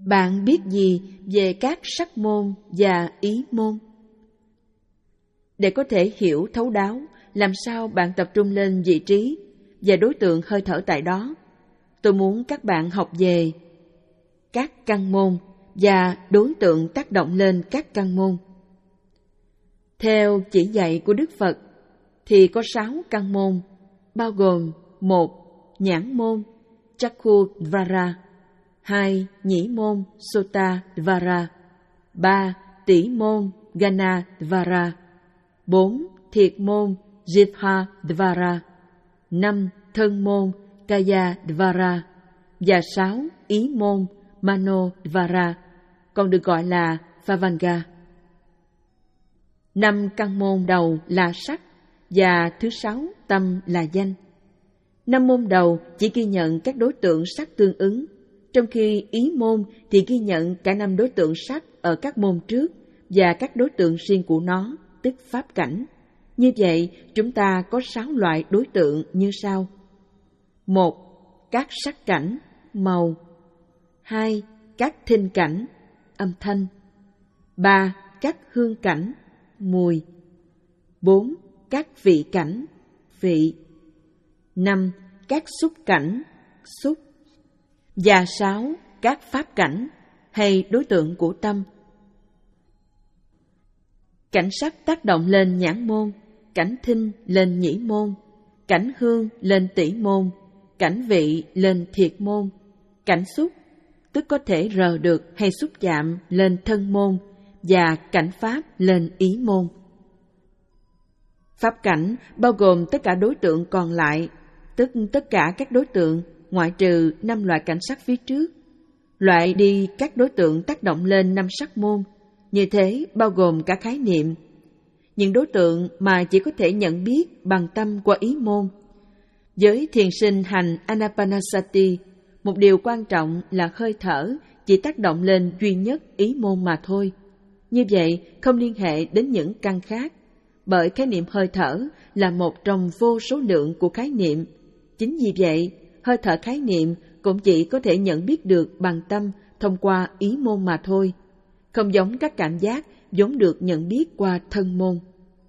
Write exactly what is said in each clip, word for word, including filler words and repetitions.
Bạn biết gì về các sắc môn và ý môn? Để có thể hiểu thấu đáo làm sao bạn tập trung lên vị trí và đối tượng hơi thở tại đó, tôi muốn các bạn học về các căn môn và đối tượng tác động lên các căn môn. Theo chỉ dạy của Đức Phật thì có sáu căn môn, bao gồm một. Nhãn môn Chakkhudvara, hai. Nhĩ môn Sotadvara, ba. Tỷ môn Ganadvara, bốn. Thiệt môn Jivhadvara, năm. Thân môn Kayadvara và sáu. Ý môn Manodvara, còn được gọi là Phavanga. Năm căn môn đầu là sắc và thứ sáu tâm là danh. Năm môn đầu chỉ ghi nhận các đối tượng sắc tương ứng, trong khi ý môn thì ghi nhận cả năm đối tượng sắc ở các môn trước và các đối tượng riêng của nó, tức pháp cảnh. Như vậy, chúng ta có sáu loại đối tượng như sau. một. Các sắc cảnh, màu. hai. Các thinh cảnh, âm thanh. ba. Các hương cảnh, mùi. bốn. Các vị cảnh, vị. năm. Các xúc cảnh, xúc. Và sáu. Các pháp cảnh hay đối tượng của tâm. Cảnh sắc tác động lên nhãn môn, cảnh thinh lên nhĩ môn, cảnh hương lên tỷ môn, cảnh vị lên thiệt môn, cảnh xúc, tức có thể rờ được hay xúc chạm lên thân môn, và cảnh pháp lên ý môn. Pháp cảnh bao gồm tất cả đối tượng còn lại, tức tất cả các đối tượng ngoại trừ năm loại cảnh sắc phía trước. Loại đi các đối tượng tác động lên năm sắc môn, như thế bao gồm cả khái niệm. Những đối tượng mà chỉ có thể nhận biết bằng tâm qua ý môn. Với thiền sinh hành Anapanasati, một điều quan trọng là hơi thở chỉ tác động lên duy nhất ý môn mà thôi. Như vậy không liên hệ đến những căn khác, bởi khái niệm hơi thở là một trong vô số lượng của khái niệm. Chính vì vậy, hơi thở khái niệm cũng chỉ có thể nhận biết được bằng tâm thông qua ý môn mà thôi, không giống các cảm giác vốn được nhận biết qua thân môn.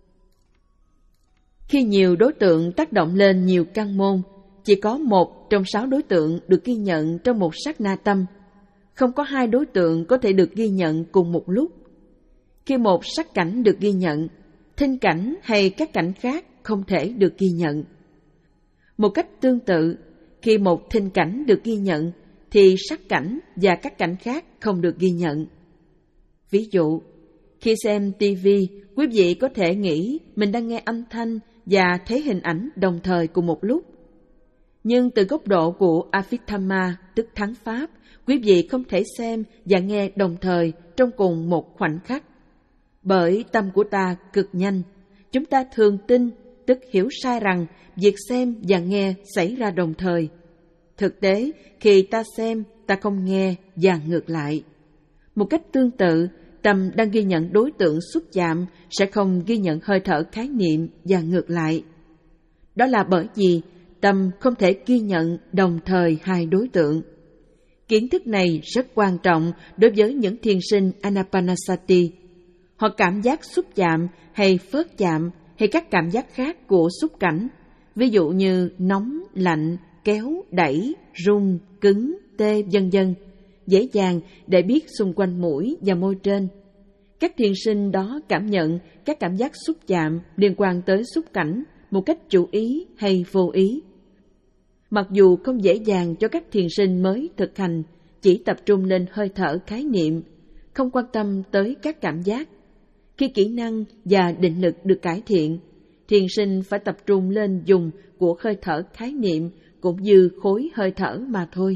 Khi nhiều đối tượng tác động lên nhiều căn môn, chỉ có một trong sáu đối tượng được ghi nhận trong một sát na tâm. Không có hai đối tượng có thể được ghi nhận cùng một lúc. Khi một sắc cảnh được ghi nhận, thinh cảnh hay các cảnh khác không thể được ghi nhận. Một cách tương tự, khi một thinh cảnh được ghi nhận, thì sắc cảnh và các cảnh khác không được ghi nhận. Ví dụ, khi xem ti vi, quý vị có thể nghĩ mình đang nghe âm thanh và thấy hình ảnh đồng thời cùng một lúc. Nhưng từ góc độ của Abhidhamma, tức thắng pháp, quý vị không thể xem và nghe đồng thời trong cùng một khoảnh khắc. Bởi tâm của ta cực nhanh, chúng ta thường tin, tức hiểu sai rằng việc xem và nghe xảy ra đồng thời. Thực tế, khi ta xem, ta không nghe và ngược lại. Một cách tương tự, tâm đang ghi nhận đối tượng xúc chạm sẽ không ghi nhận hơi thở khái niệm và ngược lại. Đó là bởi vì tâm không thể ghi nhận đồng thời hai đối tượng. Kiến thức này rất quan trọng đối với những thiền sinh Anapanasati. Họ cảm giác xúc chạm hay phớt chạm hay các cảm giác khác của xúc cảnh, ví dụ như nóng, lạnh, kéo, đẩy, rung, cứng, tê, vân vân, dễ dàng để biết xung quanh mũi và môi trên. Các thiền sinh đó cảm nhận các cảm giác xúc chạm liên quan tới xúc cảnh một cách chủ ý hay vô ý. Mặc dù không dễ dàng cho các thiền sinh mới thực hành chỉ tập trung lên hơi thở khái niệm, không quan tâm tới các cảm giác. Khi kỹ năng và định lực được cải thiện, thiền sinh phải tập trung lên dùng của hơi thở khái niệm cũng như khối hơi thở mà thôi.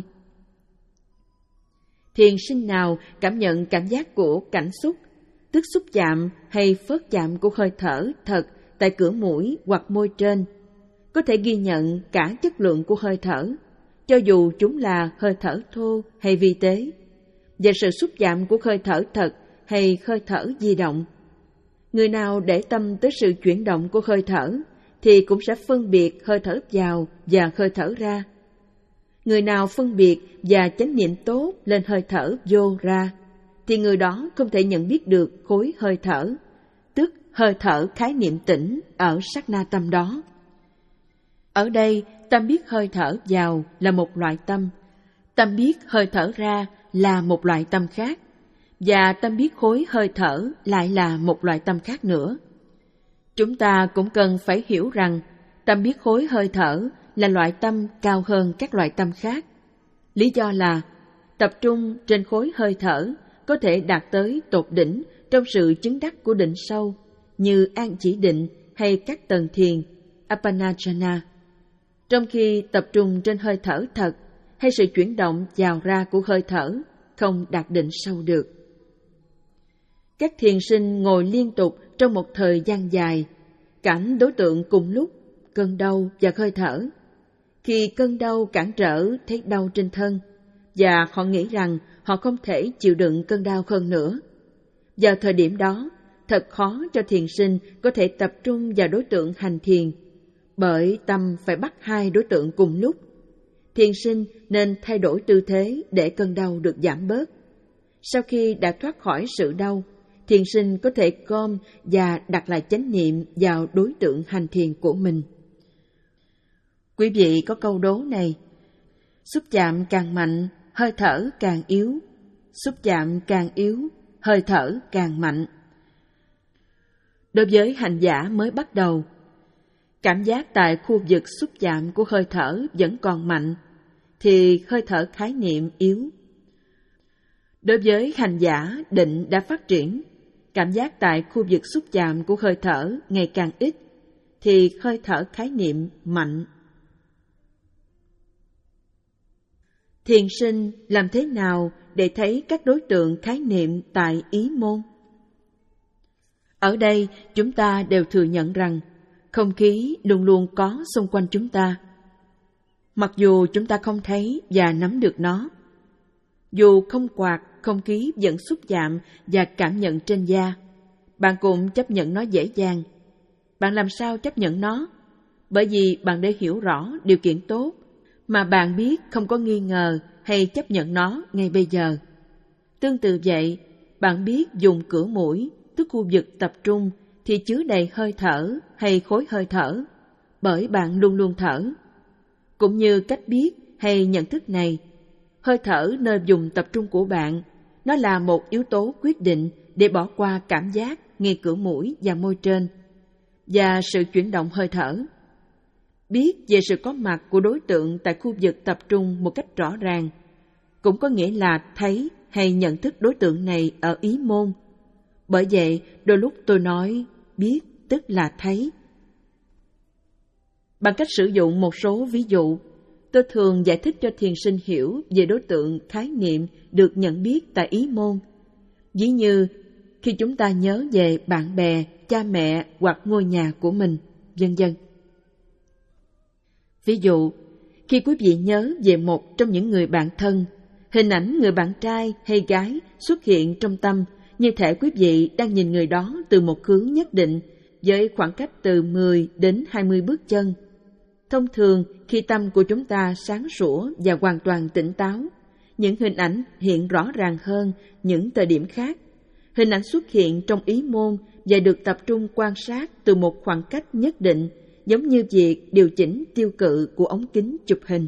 Thiền sinh nào cảm nhận cảm giác của cảnh xúc, tức xúc chạm hay phớt chạm của hơi thở thật tại cửa mũi hoặc môi trên, có thể ghi nhận cả chất lượng của hơi thở, cho dù chúng là hơi thở thô hay vi tế, và sự xúc chạm của hơi thở thật hay hơi thở di động. Người nào để tâm tới sự chuyển động của hơi thở thì cũng sẽ phân biệt hơi thở vào và hơi thở ra. Người nào phân biệt và chánh niệm tốt lên hơi thở vô ra, thì người đó không thể nhận biết được khối hơi thở, tức hơi thở khái niệm tĩnh ở sát na tâm đó. Ở đây, tâm biết hơi thở vào là một loại tâm, tâm biết hơi thở ra là một loại tâm khác, và tâm biết khối hơi thở lại là một loại tâm khác nữa. Chúng ta cũng cần phải hiểu rằng tâm biết khối hơi thở là loại tâm cao hơn các loại tâm khác. Lý do là tập trung trên khối hơi thở có thể đạt tới tột đỉnh trong sự chứng đắc của định sâu như an chỉ định hay các tầng thiền Apanajana, trong khi tập trung trên hơi thở thật hay sự chuyển động vào ra của hơi thở không đạt định sâu được. Các thiền sinh ngồi liên tục trong một thời gian dài, cảnh đối tượng cùng lúc cơn đau và hơi thở. Khi cơn đau cản trở thấy đau trên thân, và họ nghĩ rằng họ không thể chịu đựng cơn đau hơn nữa. Vào thời điểm đó, thật khó cho thiền sinh có thể tập trung vào đối tượng hành thiền, bởi tâm phải bắt hai đối tượng cùng lúc. Thiền sinh nên thay đổi tư thế để cơn đau được giảm bớt. Sau khi đã thoát khỏi sự đau, thiền sinh có thể gom và đặt lại chánh niệm vào đối tượng hành thiền của mình. Quý vị có câu đố này: xúc chạm càng mạnh, hơi thở càng yếu; xúc chạm càng yếu, hơi thở càng mạnh. Đối với hành giả mới bắt đầu, cảm giác tại khu vực xúc chạm của hơi thở vẫn còn mạnh, thì hơi thở khái niệm yếu. Đối với hành giả định đã phát triển, cảm giác tại khu vực xúc chạm của hơi thở ngày càng ít, thì hơi thở khái niệm mạnh. Thiền sinh làm thế nào để thấy các đối tượng khái niệm tại ý môn? Ở đây chúng ta đều thừa nhận rằng không khí luôn luôn có xung quanh chúng ta, mặc dù chúng ta không thấy và nắm được nó. Dù không quạt, không khí vẫn xúc chạm và cảm nhận trên da, bạn cũng chấp nhận nó dễ dàng. Bạn làm sao chấp nhận nó? Bởi vì bạn đã hiểu rõ điều kiện tốt, mà bạn biết không có nghi ngờ hay chấp nhận nó ngay bây giờ. Tương tự vậy, bạn biết dùng cửa mũi, tức khu vực tập trung, thì chứa đầy hơi thở hay khối hơi thở, bởi bạn luôn luôn thở. Cũng như cách biết hay nhận thức này, hơi thở nơi vùng tập trung của bạn, nó là một yếu tố quyết định để bỏ qua cảm giác ngay cửa mũi và môi trên, và sự chuyển động hơi thở. Biết về sự có mặt của đối tượng tại khu vực tập trung một cách rõ ràng, cũng có nghĩa là thấy hay nhận thức đối tượng này ở ý môn. Bởi vậy, đôi lúc tôi nói biết tức là thấy. Bằng cách sử dụng một số ví dụ, tôi thường giải thích cho thiền sinh hiểu về đối tượng khái niệm được nhận biết tại ý môn. Ví như khi chúng ta nhớ về bạn bè, cha mẹ hoặc ngôi nhà của mình, vân vân. Ví dụ, khi quý vị nhớ về một trong những người bạn thân, hình ảnh người bạn trai hay gái xuất hiện trong tâm, như thể quý vị đang nhìn người đó từ một hướng nhất định, với khoảng cách từ mười đến hai mươi bước chân. Thông thường, khi tâm của chúng ta sáng sủa và hoàn toàn tỉnh táo, những hình ảnh hiện rõ ràng hơn những thời điểm khác. Hình ảnh xuất hiện trong ý môn và được tập trung quan sát từ một khoảng cách nhất định, giống như việc điều chỉnh tiêu cự của ống kính chụp hình.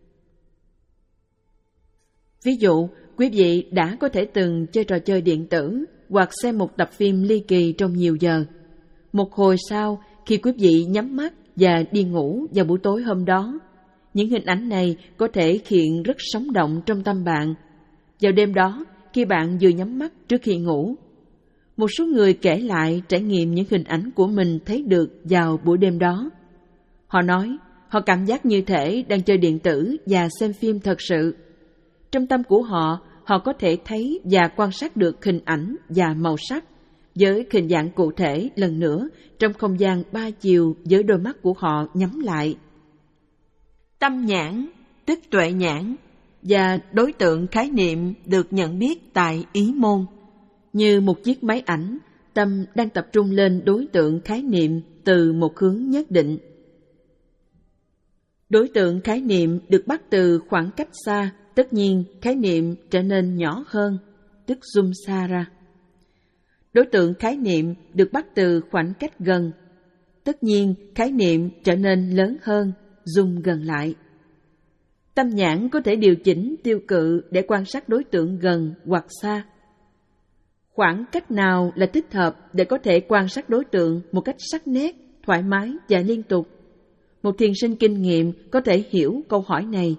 Ví dụ, quý vị đã có thể từng chơi trò chơi điện tử hoặc xem một tập phim ly kỳ trong nhiều giờ. Một hồi sau, khi quý vị nhắm mắt và đi ngủ vào buổi tối hôm đó, những hình ảnh này có thể hiện rất sống động trong tâm bạn. Vào đêm đó, khi bạn vừa nhắm mắt trước khi ngủ, một số người kể lại trải nghiệm những hình ảnh của mình thấy được vào buổi đêm đó. Họ nói, họ cảm giác như thể đang chơi điện tử và xem phim thật sự. Trong tâm của họ, họ có thể thấy và quan sát được hình ảnh và màu sắc với hình dạng cụ thể lần nữa trong không gian ba chiều với đôi mắt của họ nhắm lại. Tâm nhãn, tức tuệ nhãn, và đối tượng khái niệm được nhận biết tại ý môn. Như một chiếc máy ảnh, tâm đang tập trung lên đối tượng khái niệm từ một hướng nhất định. Đối tượng khái niệm được bắt từ khoảng cách xa, tất nhiên khái niệm trở nên nhỏ hơn, tức zoom xa ra. Đối tượng khái niệm được bắt từ khoảng cách gần, tất nhiên khái niệm trở nên lớn hơn, zoom gần lại. Tâm nhãn có thể điều chỉnh tiêu cự để quan sát đối tượng gần hoặc xa. Khoảng cách nào là thích hợp để có thể quan sát đối tượng một cách sắc nét, thoải mái và liên tục? Một thiền sinh kinh nghiệm có thể hiểu câu hỏi này.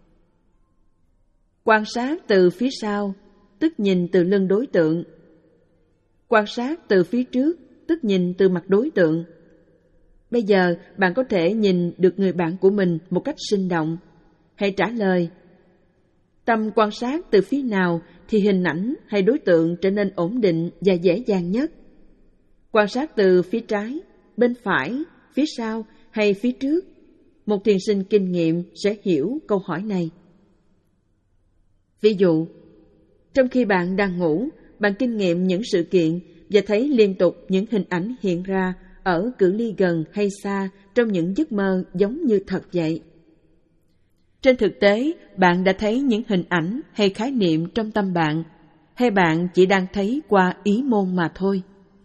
Quan sát từ phía sau, tức nhìn từ lưng đối tượng. Quan sát từ phía trước, tức nhìn từ mặt đối tượng. Bây giờ bạn có thể nhìn được người bạn của mình một cách sinh động. Hãy trả lời. Tâm quan sát từ phía nào thì hình ảnh hay đối tượng trở nên ổn định và dễ dàng nhất? Quan sát từ phía trái, bên phải, phía sau hay phía trước? Một thiền sinh kinh nghiệm sẽ hiểu câu hỏi này. Ví dụ, trong khi bạn đang ngủ, bạn kinh nghiệm những sự kiện và thấy liên tục những hình ảnh hiện ra ở cự ly gần hay xa trong những giấc mơ giống như thật vậy. Trên thực tế, bạn đã thấy những hình ảnh hay khái niệm trong tâm bạn, hay bạn chỉ đang thấy qua ý môn mà thôi?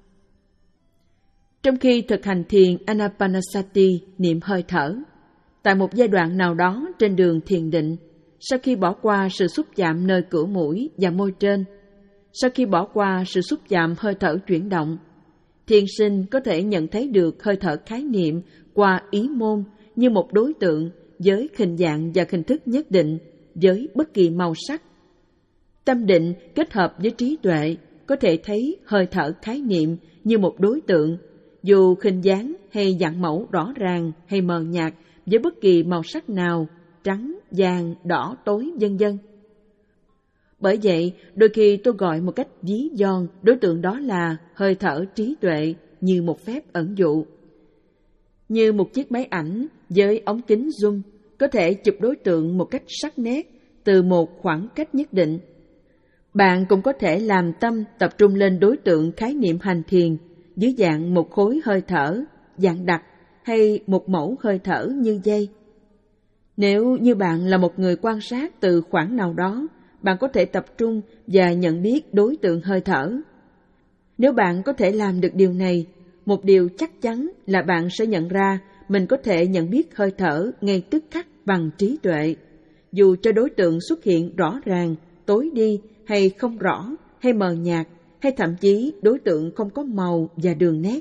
Trong khi thực hành thiền Anapanasati, niệm hơi thở, tại một giai đoạn nào đó trên đường thiền định, sau khi bỏ qua sự xúc chạm nơi cửa mũi và môi trên, sau khi bỏ qua sự xúc chạm hơi thở chuyển động, thiền sinh có thể nhận thấy được hơi thở khái niệm qua ý môn như một đối tượng với hình dạng và hình thức nhất định, với bất kỳ màu sắc. Tâm định kết hợp với trí tuệ có thể thấy hơi thở khái niệm như một đối tượng, dù hình dáng hay dạng mẫu rõ ràng hay mờ nhạt với bất kỳ màu sắc nào, trắng, vàng, đỏ, tối, vân vân. Bởi vậy, đôi khi tôi gọi một cách ví von đối tượng đó là hơi thở trí tuệ như một phép ẩn dụ. Như một chiếc máy ảnh với ống kính zoom có thể chụp đối tượng một cách sắc nét từ một khoảng cách nhất định. Bạn cũng có thể làm tâm tập trung lên đối tượng khái niệm hành thiền dưới dạng một khối hơi thở, dạng đặc hay một mẫu hơi thở như dây. Nếu như bạn là một người quan sát từ khoảng nào đó, bạn có thể tập trung và nhận biết đối tượng hơi thở. Nếu bạn có thể làm được điều này, một điều chắc chắn là bạn sẽ nhận ra mình có thể nhận biết hơi thở ngay tức khắc bằng trí tuệ, dù cho đối tượng xuất hiện rõ ràng, tối đi hay không rõ, hay mờ nhạt, hay thậm chí đối tượng không có màu và đường nét.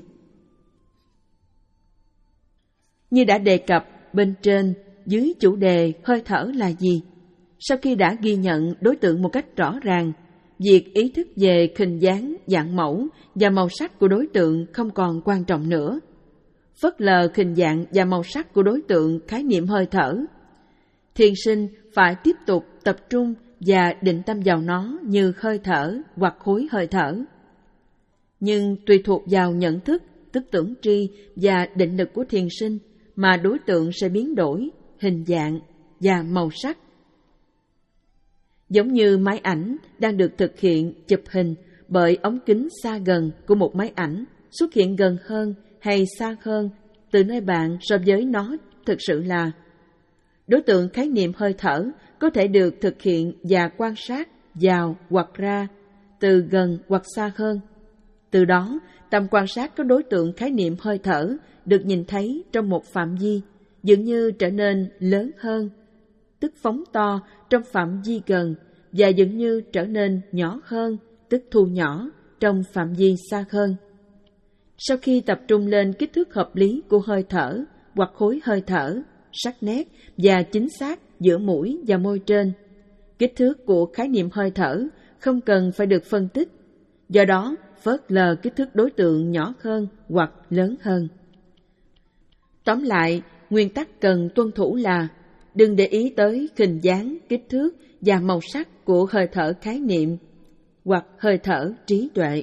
Như đã đề cập bên trên, dưới chủ đề hơi thở là gì? Sau khi đã ghi nhận đối tượng một cách rõ ràng, việc ý thức về hình dáng, dạng mẫu và màu sắc của đối tượng không còn quan trọng nữa. Phớt lờ hình dạng và màu sắc của đối tượng khái niệm hơi thở, thiền sinh phải tiếp tục tập trung và định tâm vào nó như hơi thở hoặc khối hơi thở. Nhưng tùy thuộc vào nhận thức, tức tưởng tri và định lực của thiền sinh mà đối tượng sẽ biến đổi, hình dạng và màu sắc. Giống như máy ảnh đang được thực hiện chụp hình bởi ống kính xa gần của một máy ảnh xuất hiện gần hơn hay xa hơn từ nơi bạn so với nó thực sự là. Đối tượng khái niệm hơi thở có thể được thực hiện và quan sát vào hoặc ra từ gần hoặc xa hơn. Từ đó, tầm quan sát các đối tượng khái niệm hơi thở được nhìn thấy trong một phạm vi dường như trở nên lớn hơn, tức phóng to trong phạm vi gần, và dường như trở nên nhỏ hơn, tức thu nhỏ trong phạm vi xa hơn. Sau khi tập trung lên kích thước hợp lý của hơi thở hoặc khối hơi thở, sắc nét và chính xác giữa mũi và môi trên, kích thước của khái niệm hơi thở không cần phải được phân tích, do đó phớt lờ kích thước đối tượng nhỏ hơn hoặc lớn hơn. Tóm lại, nguyên tắc cần tuân thủ là đừng để ý tới hình dáng, kích thước và màu sắc của hơi thở khái niệm hoặc hơi thở trí tuệ.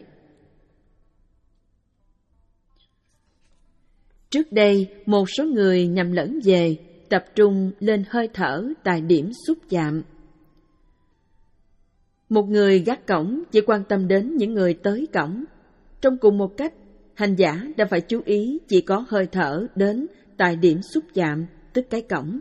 Trước đây, một số người nhầm lẫn về tập trung lên hơi thở tại điểm xúc chạm. Một người gác cổng chỉ quan tâm đến những người tới cổng. Trong cùng một cách, hành giả đã phải chú ý chỉ có hơi thở đến tại điểm xúc chạm, tức cái cổng.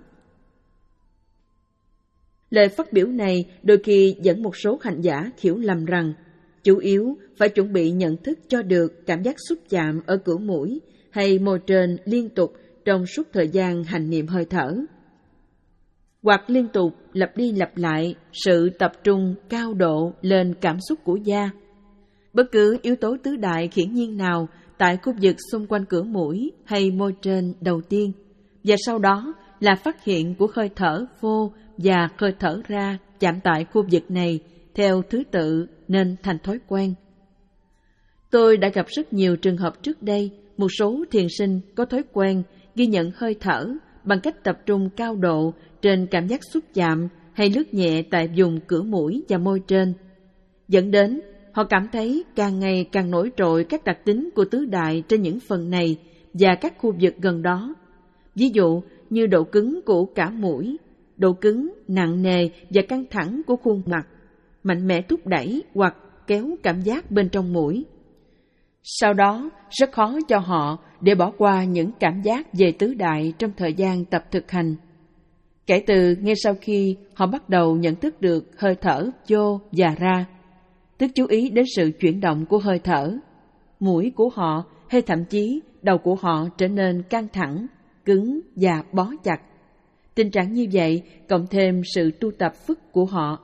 Lời phát biểu này đôi khi dẫn một số hành giả hiểu lầm rằng chủ yếu phải chuẩn bị nhận thức cho được cảm giác xúc chạm ở cửa mũi hay môi trên liên tục trong suốt thời gian hành niệm hơi thở, hoặc liên tục lặp đi lặp lại sự tập trung cao độ lên cảm xúc của da. Bất cứ yếu tố tứ đại hiển nhiên nào tại khu vực xung quanh cửa mũi hay môi trên đầu tiên, và sau đó là phát hiện của hơi thở vô và hơi thở ra chạm tại khu vực này theo thứ tự nên thành thói quen. Tôi đã gặp rất nhiều trường hợp trước đây, một số thiền sinh có thói quen ghi nhận hơi thở bằng cách tập trung cao độ trên cảm giác xúc chạm hay lướt nhẹ tại vùng cửa mũi và môi trên, dẫn đến họ cảm thấy càng ngày càng nổi trội các đặc tính của tứ đại trên những phần này và các khu vực gần đó. Ví dụ như độ cứng của cả mũi, độ cứng, nặng nề và căng thẳng của khuôn mặt, mạnh mẽ thúc đẩy hoặc kéo cảm giác bên trong mũi. Sau đó, rất khó cho họ để bỏ qua những cảm giác về tứ đại trong thời gian tập thực hành. Kể từ ngay sau khi họ bắt đầu nhận thức được hơi thở vô và ra, tức chú ý đến sự chuyển động của hơi thở, mũi của họ hay thậm chí đầu của họ trở nên căng thẳng, cứng và bó chặt. Tình trạng như vậy cộng thêm sự tu tập phức của họ.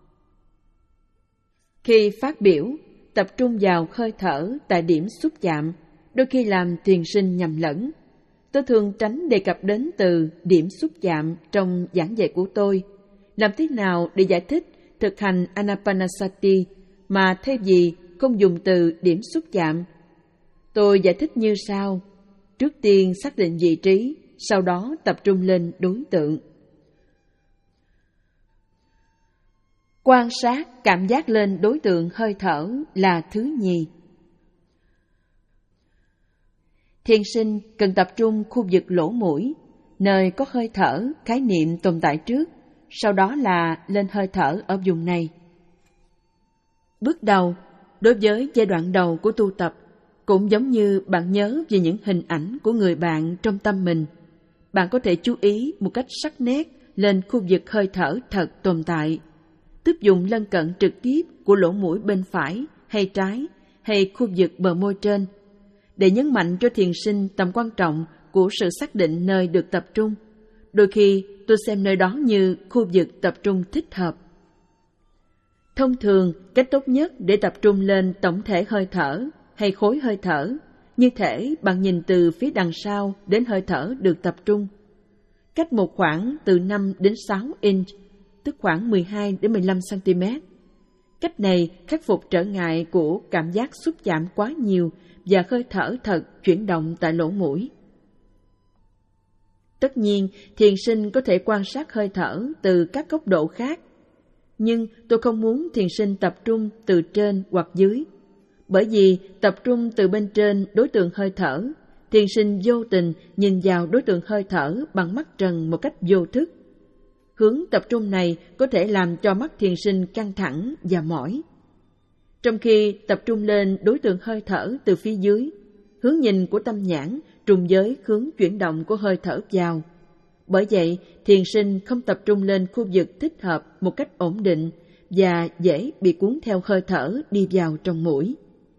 Khi phát biểu, tập trung vào hơi thở tại điểm xúc chạm, đôi khi làm thiền sinh nhầm lẫn. Tôi thường tránh đề cập đến từ điểm xúc chạm trong giảng dạy của tôi. Làm thế nào để giải thích thực hành Anapanasati mà thay vì không dùng từ điểm xúc chạm? Tôi giải thích như sau. Trước tiên xác định vị trí, sau đó tập trung lên đối tượng. Quan sát cảm giác lên đối tượng hơi thở là thứ nhì. Thiền sinh cần tập trung khu vực lỗ mũi, nơi có hơi thở, khái niệm tồn tại trước, sau đó là lên hơi thở ở vùng này. Bước đầu, đối với giai đoạn đầu của tu tập, cũng giống như bạn nhớ về những hình ảnh của người bạn trong tâm mình, bạn có thể chú ý một cách sắc nét lên khu vực hơi thở thật tồn tại, tức dùng lân cận trực tiếp của lỗ mũi bên phải hay trái hay khu vực bờ môi trên. Để nhấn mạnh cho thiền sinh tầm quan trọng của sự xác định nơi được tập trung, đôi khi tôi xem nơi đó như khu vực tập trung thích hợp. Thông thường, cách tốt nhất để tập trung lên tổng thể hơi thở hay khối hơi thở, như thể bạn nhìn từ phía đằng sau đến hơi thở được tập trung, cách một khoảng từ năm đến sáu inch, tức khoảng mười hai đến mười lăm xăng-ti-mét. Cách này khắc phục trở ngại của cảm giác xúc chạm quá nhiều và hơi thở thật chuyển động tại lỗ mũi. Tất nhiên, thiền sinh có thể quan sát hơi thở từ các góc độ khác, nhưng tôi không muốn thiền sinh tập trung từ trên hoặc dưới, bởi vì tập trung từ bên trên đối tượng hơi thở, thiền sinh vô tình nhìn vào đối tượng hơi thở bằng mắt trần một cách vô thức. Hướng tập trung này có thể làm cho mắt thiền sinh căng thẳng và mỏi. Trong khi tập trung lên đối tượng hơi thở từ phía dưới, hướng nhìn của tâm nhãn trùng với hướng chuyển động của hơi thở vào. Bởi vậy, thiền sinh không tập trung lên khu vực thích hợp một cách ổn định và dễ bị cuốn theo hơi thở đi vào trong mũi.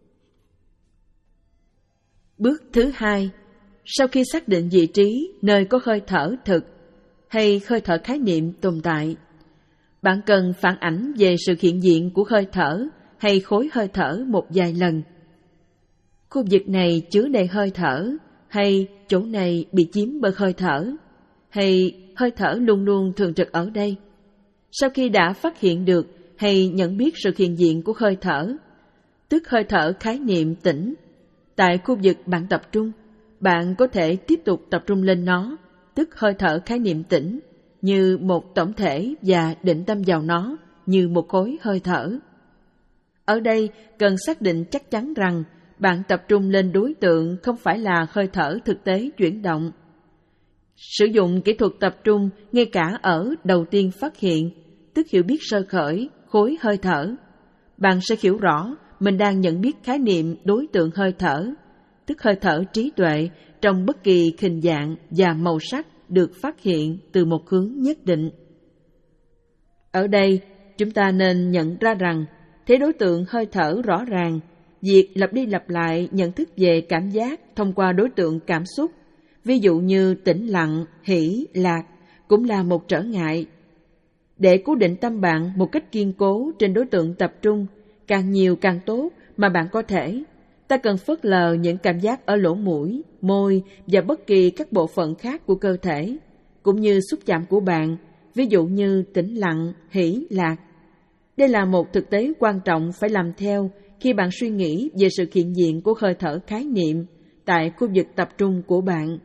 Bước thứ hai, sau khi xác định vị trí nơi có hơi thở thực hay hơi thở khái niệm tồn tại, bạn cần phản ảnh về sự hiện diện của hơi thở hay khối hơi thở một vài lần. Khu vực này chứa đầy hơi thở, hay chỗ này bị chiếm bởi hơi thở, hay hơi thở luôn luôn thường trực ở đây. Sau khi đã phát hiện được hay nhận biết sự hiện diện của hơi thở, tức hơi thở khái niệm tĩnh, tại khu vực bạn tập trung, bạn có thể tiếp tục tập trung lên nó, tức hơi thở khái niệm tĩnh, như một tổng thể và định tâm vào nó như một khối hơi thở. Ở đây cần xác định chắc chắn rằng bạn tập trung lên đối tượng không phải là hơi thở thực tế chuyển động. Sử dụng kỹ thuật tập trung ngay cả ở đầu tiên phát hiện, tức hiểu biết sơ khởi, khối hơi thở, bạn sẽ hiểu rõ mình đang nhận biết khái niệm đối tượng hơi thở, tức hơi thở trí tuệ trong bất kỳ hình dạng và màu sắc được phát hiện từ một hướng nhất định. Ở đây, chúng ta nên nhận ra rằng thế đối tượng hơi thở rõ ràng, việc lặp đi lặp lại nhận thức về cảm giác thông qua đối tượng cảm xúc, ví dụ như tĩnh lặng, hỷ, lạc, cũng là một trở ngại. Để cố định tâm bạn một cách kiên cố trên đối tượng tập trung, càng nhiều càng tốt mà bạn có thể, ta cần phớt lờ những cảm giác ở lỗ mũi, môi và bất kỳ các bộ phận khác của cơ thể, cũng như xúc chạm của bạn, ví dụ như tĩnh lặng, hỷ, lạc. Đây là một thực tế quan trọng phải làm theo khi bạn suy nghĩ về sự hiện diện của hơi thở khái niệm tại khu vực tập trung của bạn.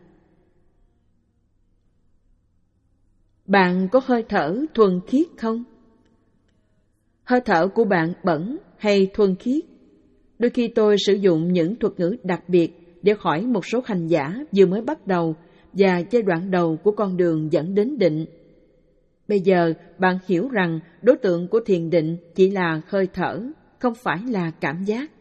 Bạn có hơi thở thuần khiết không? Hơi thở của bạn bẩn hay thuần khiết? Đôi khi tôi sử dụng những thuật ngữ đặc biệt để hỏi một số hành giả vừa mới bắt đầu và giai đoạn đầu của con đường dẫn đến định. Bây giờ bạn hiểu rằng đối tượng của thiền định chỉ là hơi thở, không phải là cảm giác.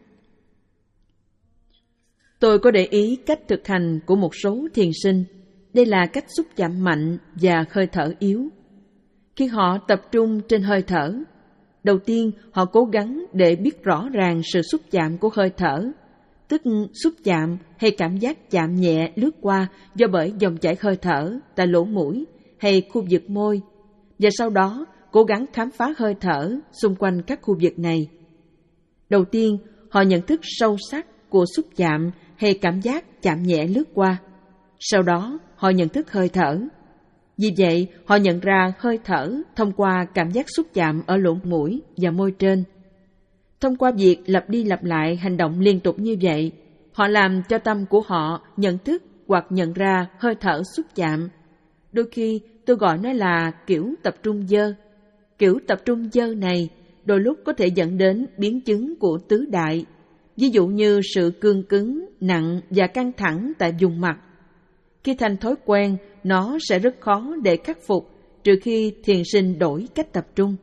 Tôi có để ý cách thực hành của một số thiền sinh. Đây là cách xúc chạm mạnh và hơi thở yếu. Khi họ tập trung trên hơi thở, đầu tiên họ cố gắng để biết rõ ràng sự xúc chạm của hơi thở, tức xúc chạm hay cảm giác chạm nhẹ lướt qua do bởi dòng chảy hơi thở tại lỗ mũi hay khu vực môi, và sau đó cố gắng khám phá hơi thở xung quanh các khu vực này. Đầu tiên, họ nhận thức sâu sắc của xúc chạm hay cảm giác chạm nhẹ lướt qua. Sau đó, họ nhận thức hơi thở. Vì vậy, họ nhận ra hơi thở thông qua cảm giác xúc chạm ở lỗ mũi và môi trên. Thông qua việc lặp đi lặp lại hành động liên tục như vậy, họ làm cho tâm của họ nhận thức hoặc nhận ra hơi thở xúc chạm. Đôi khi, tôi gọi nó là kiểu tập trung dơ. Kiểu tập trung dơ này đôi lúc có thể dẫn đến biến chứng của tứ đại, ví dụ như sự cương cứng, nặng và căng thẳng tại vùng mặt. Khi thành thói quen, nó sẽ rất khó để khắc phục trừ khi thiền sinh đổi cách tập trung.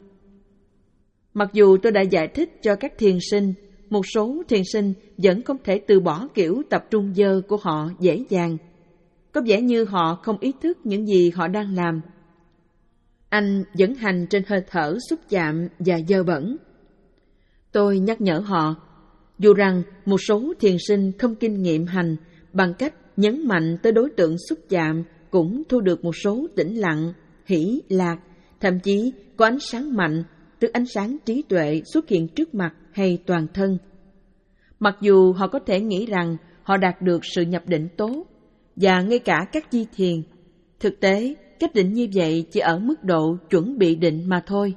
Mặc dù tôi đã giải thích cho các thiền sinh, một số thiền sinh vẫn không thể từ bỏ kiểu tập trung dơ của họ dễ dàng. Có vẻ như họ không ý thức những gì họ đang làm. Anh vẫn hành trên hơi thở xúc chạm và dơ bẩn. Tôi nhắc nhở họ, dù rằng một số thiền sinh không kinh nghiệm hành bằng cách nhấn mạnh tới đối tượng xúc chạm cũng thu được một số tĩnh lặng, hỷ, lạc, thậm chí có ánh sáng mạnh, tức ánh sáng trí tuệ xuất hiện trước mặt hay toàn thân. Mặc dù họ có thể nghĩ rằng họ đạt được sự nhập định tốt, và ngay cả các di thiền, thực tế cách định như vậy chỉ ở mức độ chuẩn bị định mà thôi.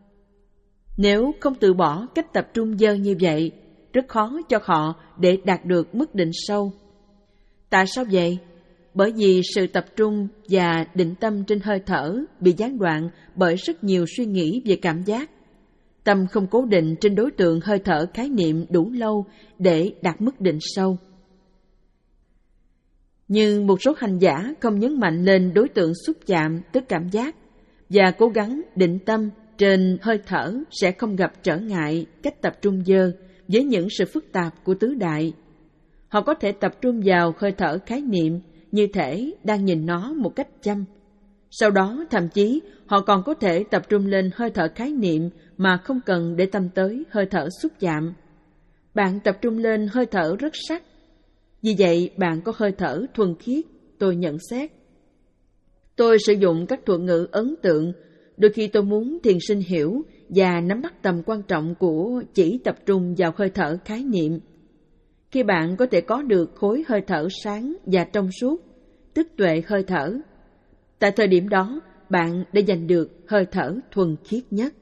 Nếu không từ bỏ cách tập trung dơ như vậy, rất khó cho họ để đạt được mức định sâu. Tại sao vậy? Bởi vì sự tập trung và định tâm trên hơi thở bị gián đoạn bởi rất nhiều suy nghĩ về cảm giác. Tâm không cố định trên đối tượng hơi thở khái niệm đủ lâu để đạt mức định sâu. Nhưng một số hành giả không nhấn mạnh lên đối tượng xúc chạm tức cảm giác và cố gắng định tâm trên hơi thở sẽ không gặp trở ngại cách tập trung dơ với những sự phức tạp của tứ đại. Họ có thể tập trung vào hơi thở khái niệm như thể đang nhìn nó một cách chăm. Sau đó thậm chí họ còn có thể tập trung lên hơi thở khái niệm mà không cần để tâm tới hơi thở xúc chạm. Bạn tập trung lên hơi thở rất sắc. Vì vậy bạn có hơi thở thuần khiết, tôi nhận xét. Tôi sử dụng các thuật ngữ ấn tượng, đôi khi tôi muốn thiền sinh hiểu và nắm bắt tầm quan trọng của chỉ tập trung vào hơi thở khái niệm. Khi bạn có thể có được khối hơi thở sáng và trong suốt, tức tuệ hơi thở, tại thời điểm đó bạn đã giành được hơi thở thuần khiết nhất.